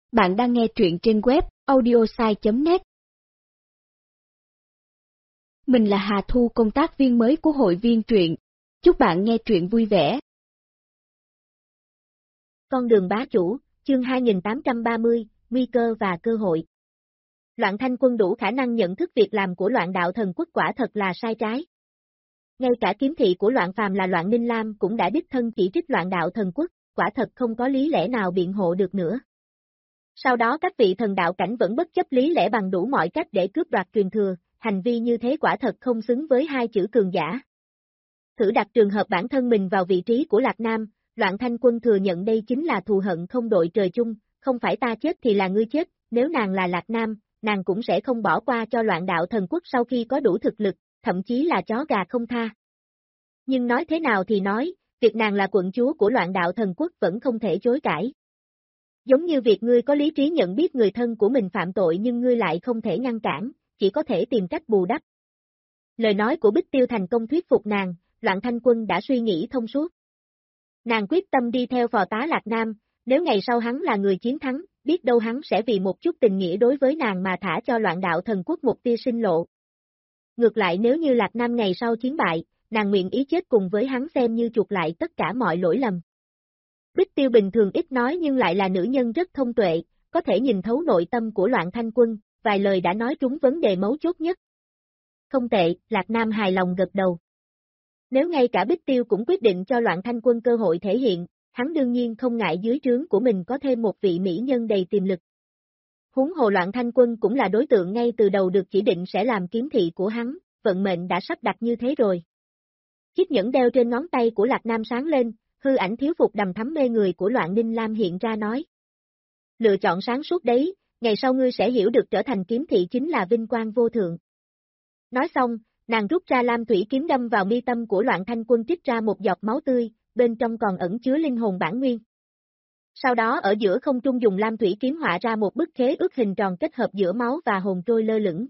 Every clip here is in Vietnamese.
Bạn đang nghe truyện trên web audiosai.net. Mình là Hà Thu, công tác viên mới của hội viên truyện. Chúc bạn nghe truyện vui vẻ. Con đường bá chủ, chương 2830, nguy cơ và cơ hội. Loạn Thanh Quân đủ khả năng nhận thức việc làm của Loạn Đạo Thần Quốc quả thật là sai trái. Ngay cả kiếm thị của Loạn Phàm là Loạn Ninh Lam cũng đã đích thân chỉ trích Loạn Đạo Thần Quốc, quả thật không có lý lẽ nào biện hộ được nữa. Sau đó các vị thần đạo cảnh vẫn bất chấp lý lẽ bằng đủ mọi cách để cướp đoạt truyền thừa, hành vi như thế quả thật không xứng với hai chữ cường giả. Thử đặt trường hợp bản thân mình vào vị trí của Lạc Nam, Loạn Thanh Quân thừa nhận đây chính là thù hận không đội trời chung, không phải ta chết thì là ngươi chết, nếu nàng là Lạc Nam, nàng cũng sẽ không bỏ qua cho Loạn Đạo Thần Quốc sau khi có đủ thực lực, thậm chí là chó gà không tha. Nhưng nói thế nào thì nói, việc nàng là quận chúa của Loạn Đạo Thần Quốc vẫn không thể chối cãi. Giống như việc ngươi có lý trí nhận biết người thân của mình phạm tội nhưng ngươi lại không thể ngăn cản, chỉ có thể tìm cách bù đắp. Lời nói của Bích Tiêu thành công thuyết phục nàng, Loạn Thanh Quân đã suy nghĩ thông suốt. Nàng quyết tâm đi theo phò tá Lạc Nam, nếu ngày sau hắn là người chiến thắng, biết đâu hắn sẽ vì một chút tình nghĩa đối với nàng mà thả cho Loạn Đạo Thần Quốc một tia sinh lộ. Ngược lại nếu như Lạc Nam ngày sau chiến bại, nàng nguyện ý chết cùng với hắn xem như chuộc lại tất cả mọi lỗi lầm. Bích Tiêu bình thường ít nói nhưng lại là nữ nhân rất thông tuệ, có thể nhìn thấu nội tâm của Loạn Thanh Quân, vài lời đã nói trúng vấn đề mấu chốt nhất. Không tệ, Lạc Nam hài lòng gật đầu. Nếu ngay cả Bích Tiêu cũng quyết định cho Loạn Thanh Quân cơ hội thể hiện, hắn đương nhiên không ngại dưới trướng của mình có thêm một vị mỹ nhân đầy tiềm lực. Huống hồ Loạn Thanh Quân cũng là đối tượng ngay từ đầu được chỉ định sẽ làm kiếm thị của hắn, vận mệnh đã sắp đặt như thế rồi. Chiếc nhẫn đeo trên ngón tay của Lạc Nam sáng lên, hư ảnh thiếu phục đầm thắm mê người của Loạn Ninh Lam hiện ra nói. Lựa chọn sáng suốt đấy, ngày sau ngươi sẽ hiểu được trở thành kiếm thị chính là vinh quang vô thượng. Nói xong, nàng rút ra lam thủy kiếm đâm vào mi tâm của Loạn Thanh Quân trích ra một giọt máu tươi, bên trong còn ẩn chứa linh hồn bản nguyên. Sau đó ở giữa không trung dùng lam thủy kiếm họa ra một bức khế ước hình tròn kết hợp giữa máu và hồn trôi lơ lửng.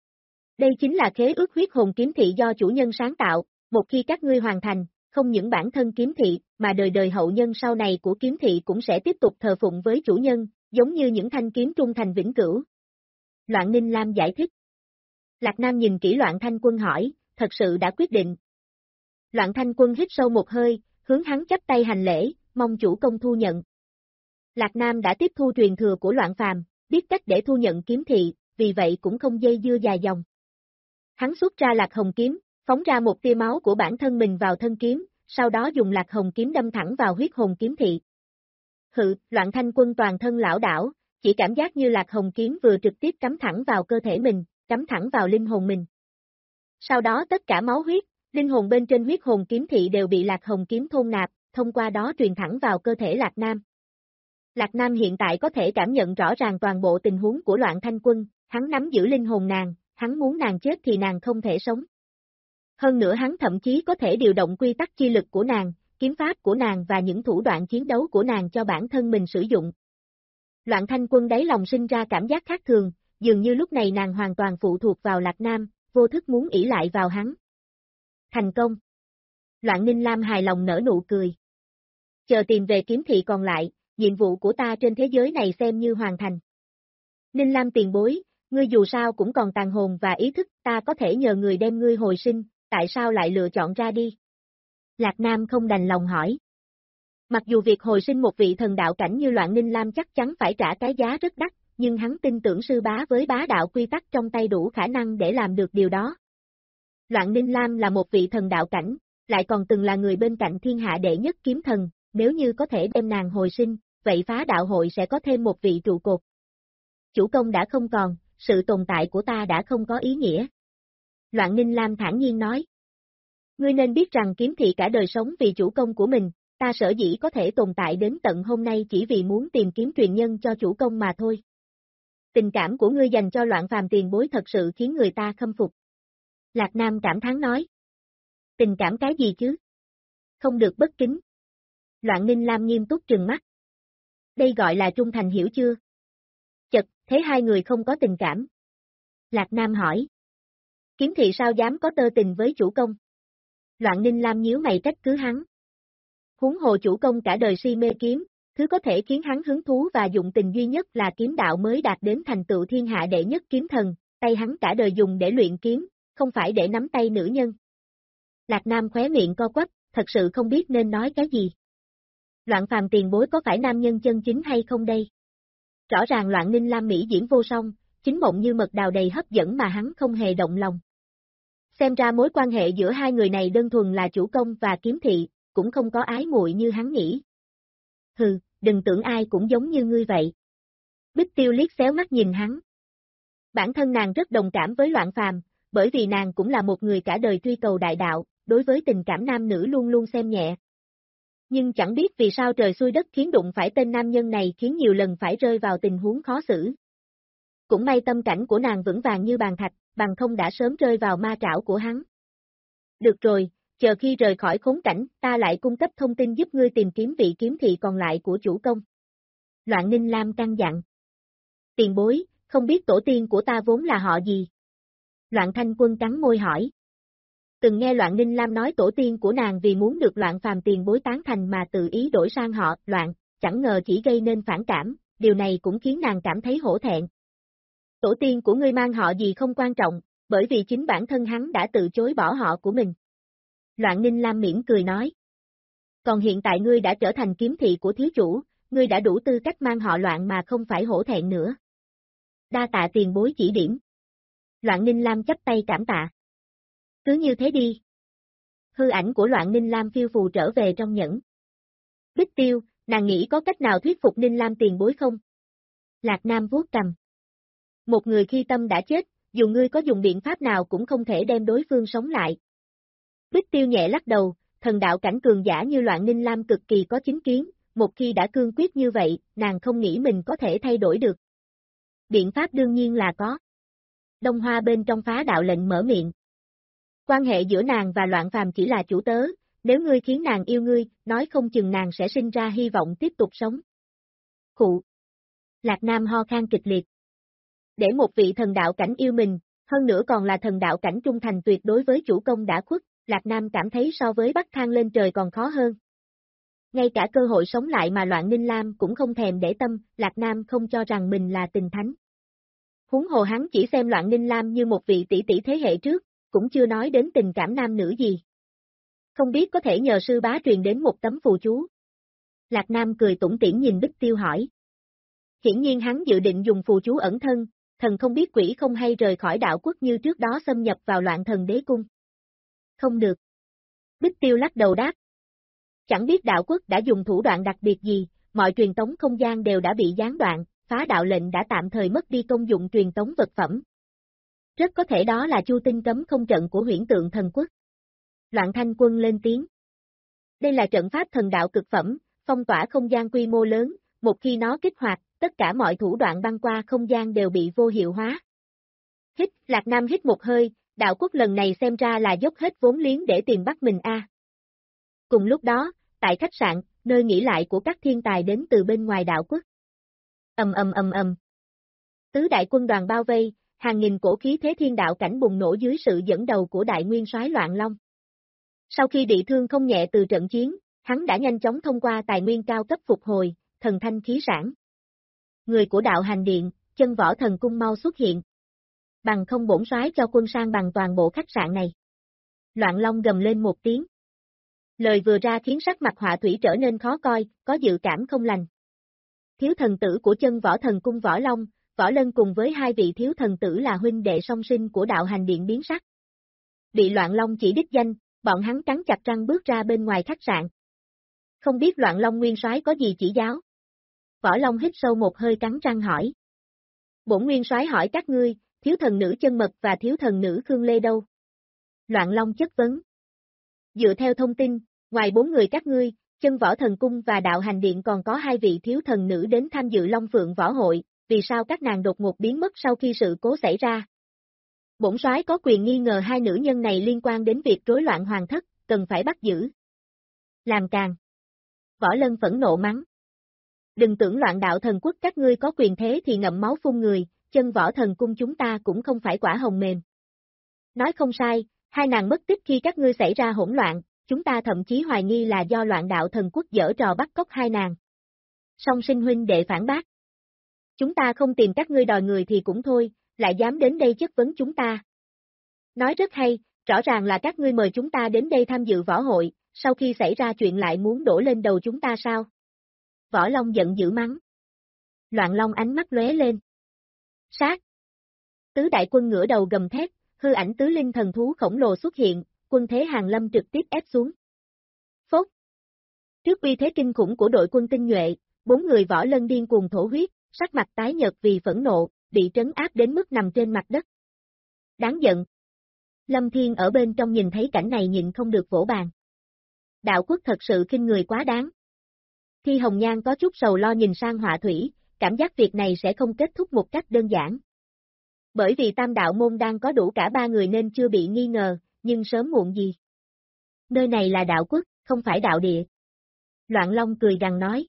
Đây chính là khế ước huyết hồn kiếm thị do chủ nhân sáng tạo, một khi các ngươi hoàn thành, không những bản thân kiếm thị, mà đời đời hậu nhân sau này của kiếm thị cũng sẽ tiếp tục thờ phụng với chủ nhân, giống như những thanh kiếm trung thành vĩnh cửu. Loạn Ninh Lam giải thích. Lạc Nam nhìn kỹ Loạn Thanh Quân hỏi, thật sự đã quyết định. Loạn Thanh Quân hít sâu một hơi, hướng hắn chắp tay hành lễ, mong chủ công thu nhận. Lạc Nam đã tiếp thu truyền thừa của Loạn Phàm, biết cách để thu nhận kiếm thị, vì vậy cũng không dây dưa dài dòng. Hắn xuất ra Lạc Hồng kiếm, phóng ra một tia máu của bản thân mình vào thân kiếm, sau đó dùng Lạc Hồng kiếm đâm thẳng vào huyết hồn kiếm thị. Loạn Thanh Quân toàn thân lảo đảo, chỉ cảm giác như Lạc Hồng kiếm vừa trực tiếp cắm thẳng vào cơ thể mình, cắm thẳng vào linh hồn mình. Sau đó tất cả máu huyết, linh hồn bên trên huyết hồn kiếm thị đều bị Lạc Hồng kiếm thôn nạp, thông qua đó truyền thẳng vào cơ thể Lạc Nam. Lạc Nam hiện tại có thể cảm nhận rõ ràng toàn bộ tình huống của Loạn Thanh Quân, hắn nắm giữ linh hồn nàng, hắn muốn nàng chết thì nàng không thể sống. Hơn nữa hắn thậm chí có thể điều động quy tắc chi lực của nàng, kiếm pháp của nàng và những thủ đoạn chiến đấu của nàng cho bản thân mình sử dụng. Loạn Thanh Quân đáy lòng sinh ra cảm giác khác thường, dường như lúc này nàng hoàn toàn phụ thuộc vào Lạc Nam, vô thức muốn ỷ lại vào hắn. Thành công. Loạn Ninh Lam hài lòng nở nụ cười. Chờ tìm về kiếm thị còn lại, nhiệm vụ của ta trên thế giới này xem như hoàn thành. Ninh Lam tiền bối, ngươi dù sao cũng còn tàn hồn và ý thức, ta có thể nhờ người đem ngươi hồi sinh, tại sao lại lựa chọn ra đi? Lạc Nam không đành lòng hỏi. Mặc dù việc hồi sinh một vị thần đạo cảnh như Loạn Ninh Lam chắc chắn phải trả cái giá rất đắt, nhưng hắn tin tưởng sư bá với bá đạo quy tắc trong tay đủ khả năng để làm được điều đó. Loạn Ninh Lam là một vị thần đạo cảnh, lại còn từng là người bên cạnh thiên hạ đệ nhất kiếm thần, nếu như có thể đem nàng hồi sinh, vậy phá đạo hội sẽ có thêm một vị trụ cột. Chủ công đã không còn, sự tồn tại của ta đã không có ý nghĩa. Loạn Ninh Lam thản nhiên nói. Ngươi nên biết rằng kiếm thị cả đời sống vì chủ công của mình, ta sở dĩ có thể tồn tại đến tận hôm nay chỉ vì muốn tìm kiếm truyền nhân cho chủ công mà thôi. Tình cảm của ngươi dành cho Loạn Phàm tiền bối thật sự khiến người ta khâm phục. Lạc Nam cảm thán nói. Tình cảm cái gì chứ? Không được bất kính. Loạn Ninh Lam nghiêm túc trừng mắt. Đây gọi là trung thành hiểu chưa? Chật, thế hai người không có tình cảm. Lạc Nam hỏi. Kiếm thị sao dám có tơ tình với chủ công? Loạn Ninh Lam nhíu mày trách cứ hắn. Huống hồ chủ công cả đời si mê kiếm, Thứ có thể khiến hắn hứng thú và dụng tình duy nhất là kiếm đạo mới đạt đến thành tựu thiên hạ đệ nhất kiếm thần, tay hắn cả đời dùng để luyện kiếm, không phải để nắm tay nữ nhân. Lạc Nam khóe miệng co quắp, thật sự không biết nên nói cái gì. Loạn Phàm tiền bối có phải nam nhân chân chính hay không đây? Rõ ràng Loạn Ninh Lam mỹ diễm vô song, chính mộng như mật đào đầy hấp dẫn mà hắn không hề động lòng. Xem ra mối quan hệ giữa hai người này đơn thuần là chủ công và kiếm thị, cũng không có ái muội như hắn nghĩ. Hừ, đừng tưởng ai cũng giống như ngươi vậy. Bích Tiêu liếc xéo mắt nhìn hắn. Bản thân nàng rất đồng cảm với Loạn Phàm, bởi vì nàng cũng là một người cả đời truy cầu đại đạo, đối với tình cảm nam nữ luôn luôn xem nhẹ. Nhưng chẳng biết vì sao trời xui đất khiến đụng phải tên nam nhân này khiến nhiều lần phải rơi vào tình huống khó xử. Cũng may tâm cảnh của nàng vững vàng như bàn thạch, bằng không đã sớm rơi vào ma trảo của hắn. Được rồi, chờ khi rời khỏi khốn cảnh, ta lại cung cấp thông tin giúp ngươi tìm kiếm vị kiếm thị còn lại của chủ công. Loạn Ninh Lam căn dặn. Tiền bối, không biết tổ tiên của ta vốn là họ gì? Loạn Thanh Quân cắn môi hỏi. Từng nghe Loạn Ninh Lam nói tổ tiên của nàng vì muốn được Loạn Phàm tiền bối tán thành mà tự ý đổi sang họ Loạn, chẳng ngờ chỉ gây nên phản cảm, điều này cũng khiến nàng cảm thấy hổ thẹn. Tổ tiên của ngươi mang họ gì không quan trọng, bởi vì chính bản thân hắn đã từ chối bỏ họ của mình. Loạn Ninh Lam mỉm cười nói. Còn hiện tại ngươi đã trở thành kiếm thị của thiếu chủ, ngươi đã đủ tư cách mang họ Loạn mà không phải hổ thẹn nữa. Đa tạ tiền bối chỉ điểm. Loạn Ninh Lam chắp tay cảm tạ. Cứ như thế đi. Hư ảnh của Loạn Ninh Lam phiêu phù trở về trong nhẫn. Bích Tiêu, nàng nghĩ có cách nào thuyết phục Ninh Lam tiền bối không? Lạc Nam vuốt cằm. Một người khi tâm đã chết, dù ngươi có dùng biện pháp nào cũng không thể đem đối phương sống lại. Bích Tiêu nhẹ lắc đầu, thần đạo cảnh cường giả như Loạn Ninh Lam cực kỳ có chính kiến, một khi đã cương quyết như vậy, nàng không nghĩ mình có thể thay đổi được. Biện pháp đương nhiên là có. Đông Hoa bên trong phá đạo lệnh mở miệng. Quan hệ giữa nàng và Loạn Phàm chỉ là chủ tớ, nếu ngươi khiến nàng yêu ngươi, nói không chừng nàng sẽ sinh ra hy vọng tiếp tục sống. Khụ. Lạc Nam ho khan kịch liệt. Để một vị thần đạo cảnh yêu mình, hơn nữa còn là thần đạo cảnh trung thành tuyệt đối với chủ công đã khuất, Lạc Nam cảm thấy so với bắt thang lên trời còn khó hơn. Ngay cả cơ hội sống lại mà Loạn Ninh Lam cũng không thèm để tâm, Lạc Nam không cho rằng mình là tình thánh. Huống hồ hắn chỉ xem Loạn Ninh Lam như một vị tỷ tỷ thế hệ trước, cũng chưa nói đến tình cảm nam nữ gì. Không biết có thể nhờ sư bá truyền đến một tấm phù chú. Lạc Nam cười tủm tỉm nhìn Bích Tiêu hỏi. Hiển nhiên hắn dự định dùng phù chú ẩn thân, thần không biết quỷ không hay rời khỏi đạo quốc như trước đó xâm nhập vào Loạn Thần Đế Cung. Không được. Bích Tiêu lắc đầu đáp. Chẳng biết đạo quốc đã dùng thủ đoạn đặc biệt gì, mọi truyền tống không gian đều đã bị gián đoạn, phá đạo lệnh đã tạm thời mất đi công dụng truyền tống vật phẩm. Rất có thể đó là chu tinh cấm không trận của Huyễn Tượng Thần Quốc. Loạn Thanh Quân lên tiếng. Đây là trận pháp thần đạo cực phẩm, phong tỏa không gian quy mô lớn, một khi nó kích hoạt, tất cả mọi thủ đoạn băng qua không gian đều bị vô hiệu hóa. Lạc Nam hít một hơi, đạo quốc lần này xem ra là dốc hết vốn liếng để tìm bắt mình a. Cùng lúc đó, tại khách sạn, nơi nghỉ lại của các thiên tài đến từ bên ngoài đạo quốc. Ầm. Tứ đại quân đoàn bao vây, hàng nghìn cổ khí thế thiên đạo cảnh bùng nổ dưới sự dẫn đầu của đại nguyên soái Loạn Long. Sau khi bị thương không nhẹ từ trận chiến, hắn đã nhanh chóng thông qua tài nguyên cao cấp phục hồi, thần thanh khí sản. Người của đạo hành điện, chân võ thần cung mau xuất hiện. Bằng không bổn soái cho quân sang bằng toàn bộ khách sạn này. Loạn Long gầm lên một tiếng. Lời vừa ra khiến sắc mặt Họa Thủy trở nên khó coi, có dự cảm không lành. Thiếu thần tử của chân võ thần cung Võ Long, Võ Lân cùng với hai vị thiếu thần tử là huynh đệ song sinh của đạo hành điện biến sắc. Bị Loạn Long chỉ đích danh, bọn hắn cắn chặt răng bước ra bên ngoài khách sạn. Không biết Loạn Long nguyên soái có gì chỉ giáo? Võ Long hít sâu một hơi cắn răng hỏi. Bổn nguyên soái hỏi các ngươi, thiếu thần nữ Chân Mật và thiếu thần nữ Khương Lê đâu? Loạn Long chất vấn. Dựa theo thông tin, ngoài 4 người các ngươi, chân võ thần cung và đạo hành điện còn có 2 vị thiếu thần nữ đến tham dự Long Phượng võ hội, vì sao các nàng đột ngột biến mất sau khi sự cố xảy ra? Bổn soái có quyền nghi ngờ 2 nữ nhân này liên quan đến việc rối loạn hoàng thất, cần phải bắt giữ. Làm càng. Võ Lân phẫn nộ mắng. Đừng tưởng Loạn đạo thần quốc các ngươi có quyền thế thì ngậm máu phun người, chân võ thần cung chúng ta cũng không phải quả hồng mềm. Nói không sai, 2 nàng mất tích khi các ngươi xảy ra hỗn loạn, chúng ta thậm chí hoài nghi là do Loạn đạo thần quốc giở trò bắt cóc 2 nàng. Song Sinh huynh đệ phản bác. Chúng ta không tìm các ngươi đòi người thì cũng thôi, lại dám đến đây chất vấn chúng ta. Nói rất hay, rõ ràng là các ngươi mời chúng ta đến đây tham dự võ hội, sau khi xảy ra chuyện lại muốn đổ lên đầu chúng ta sao? Võ Long giận dữ mắng. Loạn Long ánh mắt lóe lên. Sát! Tứ đại quân ngửa đầu gầm thét, hư ảnh tứ linh thần thú khổng lồ xuất hiện, quân thế hàng lâm trực tiếp ép xuống. Phốt! Trước uy thế kinh khủng của đội quân tinh nhuệ, 4 người võ lân điên cuồng thổ huyết, sắc mặt tái nhợt vì phẫn nộ, bị trấn áp đến mức nằm trên mặt đất. Đáng giận! Lâm Thiên ở bên trong nhìn thấy cảnh này nhịn không được vỗ bàn. Đạo quốc thật sự khinh người quá đáng. Thi Hồng Nhan có chút sầu lo nhìn sang Họa Thủy, cảm giác việc này sẽ không kết thúc một cách đơn giản. Bởi vì Tam Đạo Môn đang có đủ cả 3 người nên chưa bị nghi ngờ, nhưng sớm muộn gì. Nơi này là đạo quốc, không phải đạo địa. Loạn Long cười gằn nói.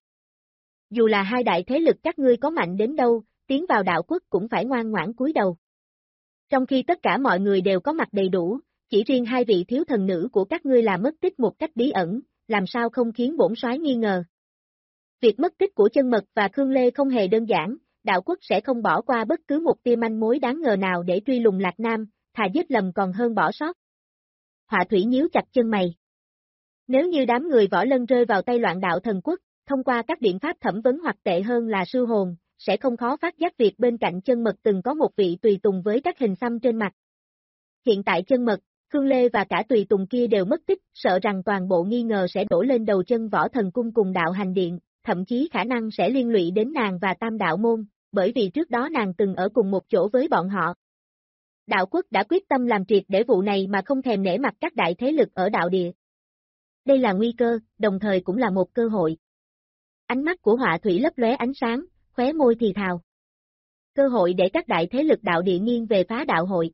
Dù là 2 đại thế lực các ngươi có mạnh đến đâu, tiến vào đạo quốc cũng phải ngoan ngoãn cúi đầu. Trong khi tất cả mọi người đều có mặt đầy đủ, chỉ riêng 2 vị thiếu thần nữ của các ngươi là mất tích một cách bí ẩn, làm sao không khiến bổn soái nghi ngờ. Việc mất tích của Chân Mật và Khương Lê không hề đơn giản, đạo quốc sẽ không bỏ qua bất cứ một tia manh mối đáng ngờ nào để truy lùng Lạc Nam, thà giết lầm còn hơn bỏ sót. Họa Thủy nhíu chặt chân mày. Nếu như đám người võ lân rơi vào tay Loạn Đạo Thần Quốc, thông qua các biện pháp thẩm vấn hoặc tệ hơn là sư hồn, sẽ không khó phát giác việc bên cạnh Chân Mật từng có một vị tùy tùng với các hình xăm trên mặt. Hiện tại Chân Mật, Khương Lê và cả tùy tùng kia đều mất tích, sợ rằng toàn bộ nghi ngờ sẽ đổ lên đầu Chân Võ Thần Cung cùng Đạo Hành Điện, thậm chí khả năng sẽ liên lụy đến nàng và Tam Đạo Môn, bởi vì trước đó nàng từng ở cùng một chỗ với bọn họ. Đạo quốc đã quyết tâm làm triệt để vụ này mà không thèm nể mặt các đại thế lực ở đạo địa. Đây là nguy cơ, đồng thời cũng là một cơ hội. Ánh mắt của Họa Thủy lấp lóe ánh sáng, khóe môi thì thào. Cơ hội để các đại thế lực đạo địa nghiêng về phá đạo hội.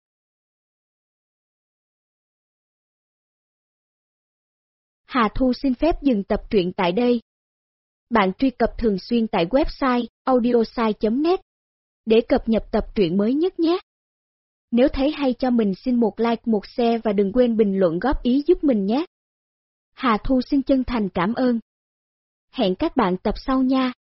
Hà Thu xin phép dừng tập truyện tại đây. Bạn truy cập thường xuyên tại website audiosai.net để cập nhật tập truyện mới nhất nhé. Nếu thấy hay cho mình xin một like, một share và đừng quên bình luận góp ý giúp mình nhé. Hà Thu xin chân thành cảm ơn. Hẹn các bạn tập sau nha.